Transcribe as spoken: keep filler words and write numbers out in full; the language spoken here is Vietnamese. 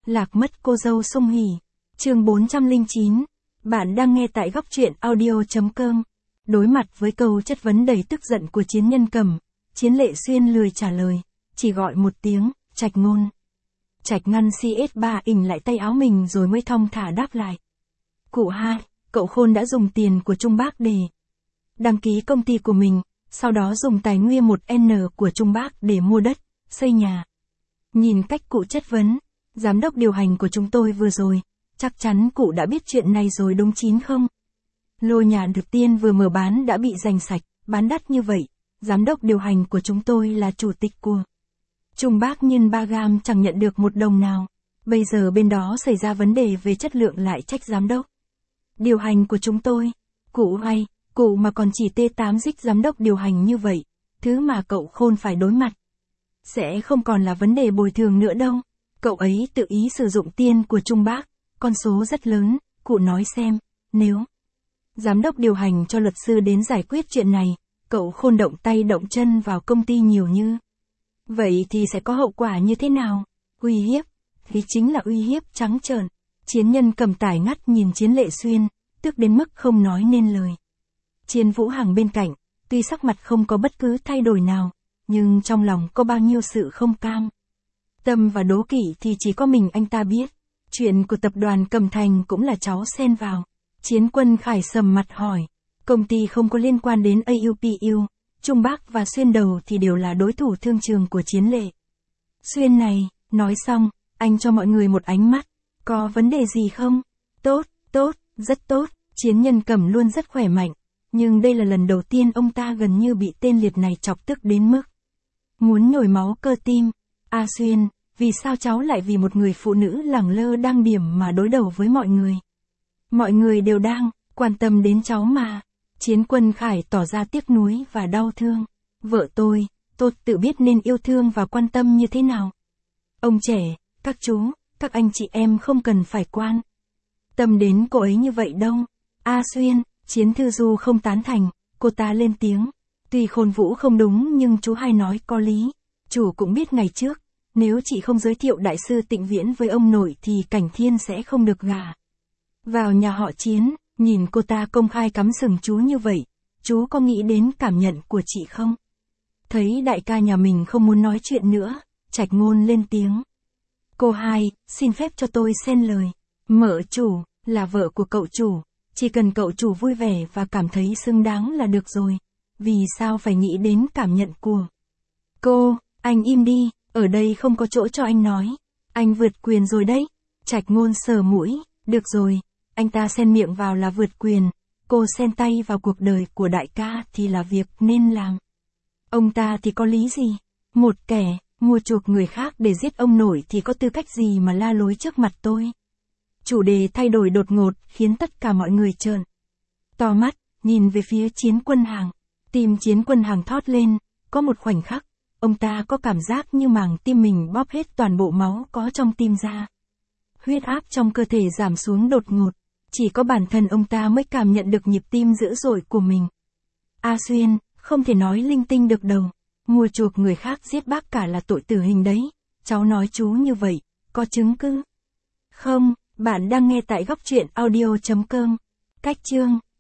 Lạc mất cô dâu Song Hỷ. Chương bốn trăm lẻ chín. Bạn đang nghe tại góc truyện audio.com. Đối mặt với câu chất vấn đầy tức giận của Chiến Nhân Cầm, Chiến Lệ Xuyên lười trả lời, chỉ gọi một tiếng, Trạch Ngôn. Trạch ngăn xê ét ba ỉnh lại tay áo mình rồi mới thong thả đáp lại. Cụ hai, cậu Khôn đã dùng tiền của Trung Bác để đăng ký công ty của mình, sau đó dùng tài nguyên một N của Trung Bác để mua đất, xây nhà. Nhìn cách cụ chất vấn, giám đốc điều hành của chúng tôi vừa rồi, chắc chắn cụ đã biết chuyện này rồi đúng chín không? Lô nhà được tiên vừa mở bán đã bị giành sạch, bán đắt như vậy, giám đốc điều hành của chúng tôi là chủ tịch của Trung Bác nhưng ba gam chẳng nhận được một đồng nào. Bây giờ bên đó xảy ra vấn đề về chất lượng lại trách giám đốc điều hành của chúng tôi. Cụ hay, cụ mà còn chỉ tê tám dích giám đốc điều hành như vậy, thứ mà cậu Khôn phải đối mặt sẽ không còn là vấn đề bồi thường nữa đâu. Cậu ấy tự ý sử dụng tiền của Trung Bác, con số rất lớn, cụ nói xem, nếu giám đốc điều hành cho luật sư đến giải quyết chuyện này, cậu Khôn động tay động chân vào công ty nhiều như vậy thì sẽ có hậu quả như thế nào? Uy hiếp, thì chính là uy hiếp trắng trợn. Chiến Nhân Cầm tải ngắt nhìn Chiến Lệ Xuyên, tức đến mức không nói nên lời. Chiến Vũ Hằng bên cạnh, tuy sắc mặt không có bất cứ thay đổi nào, nhưng trong lòng có bao nhiêu sự không cam tâm và đố kỵ thì chỉ có mình anh ta biết. Chuyện của tập đoàn Cẩm Thành cũng là cháu xen vào. Chiến Quân Khải sầm mặt hỏi, công ty không có liên quan đến a u pê u, Trung Bác và Xuyên Đầu thì đều là đối thủ thương trường của Chiến Lệ Xuyên này. Nói xong, anh cho mọi người một ánh mắt, có vấn đề gì không? Tốt, tốt, rất tốt. Chiến Nhân Cầm luôn rất khỏe mạnh, nhưng đây là lần đầu tiên ông ta gần như bị tên liệt này chọc tức đến mức muốn nhồi máu cơ tim. A Xuyên, vì sao cháu lại vì một người phụ nữ lẳng lơ đang điểm mà đối đầu với mọi người? Mọi người đều đang quan tâm đến cháu mà. Chiến Quân Khải tỏ ra tiếc nuối và đau thương. Vợ tôi, tôi tự biết nên yêu thương và quan tâm như thế nào. Ông trẻ, các chú, các anh chị em không cần phải quan tâm đến cô ấy như vậy đâu. A Xuyên, Chiến Thư Du không tán thành, cô ta lên tiếng. Tuy Khôn Vũ không đúng nhưng chú hai nói có lý. Chủ cũng biết ngày trước, nếu chị không giới thiệu đại sư Tịnh Viễn với ông nội thì Cảnh Thiên sẽ không được gả vào nhà họ Chiến. Nhìn cô ta công khai cắm sừng chú như vậy, chú có nghĩ đến cảm nhận của chị không? Thấy đại ca nhà mình không muốn nói chuyện nữa, Trạch Ngôn lên tiếng. Cô hai, xin phép cho tôi xen lời. Mợ chủ, là vợ của cậu chủ, chỉ cần cậu chủ vui vẻ và cảm thấy xứng đáng là được rồi. Vì sao phải nghĩ đến cảm nhận của cô? Anh im đi, ở đây không có chỗ cho anh nói. Anh vượt quyền rồi đấy. Trạch Ngôn sờ mũi, được rồi. Anh ta xen miệng vào là vượt quyền, cô xen tay vào cuộc đời của đại ca thì là việc nên làm. Ông ta thì có lý gì? Một kẻ mua chuộc người khác để giết ông nội thì có tư cách gì mà la lối trước mặt tôi? Chủ đề thay đổi đột ngột khiến tất cả mọi người trợn to mắt, nhìn về phía Chiến Quân Hằng. Tim Chiến Quân Hằng thót lên, có một khoảnh khắc, ông ta có cảm giác như màng tim mình bóp hết toàn bộ máu có trong tim ra. Huyết áp trong cơ thể giảm xuống đột ngột. Chỉ có bản thân ông ta mới cảm nhận được nhịp tim dữ dội của mình. A Xuyên, không thể nói linh tinh được đâu. Mua chuộc người khác giết bác cả là tội tử hình đấy. Cháu nói chú như vậy, có chứng cứ không? Bạn đang nghe tại góc truyện audio.com. Cách chương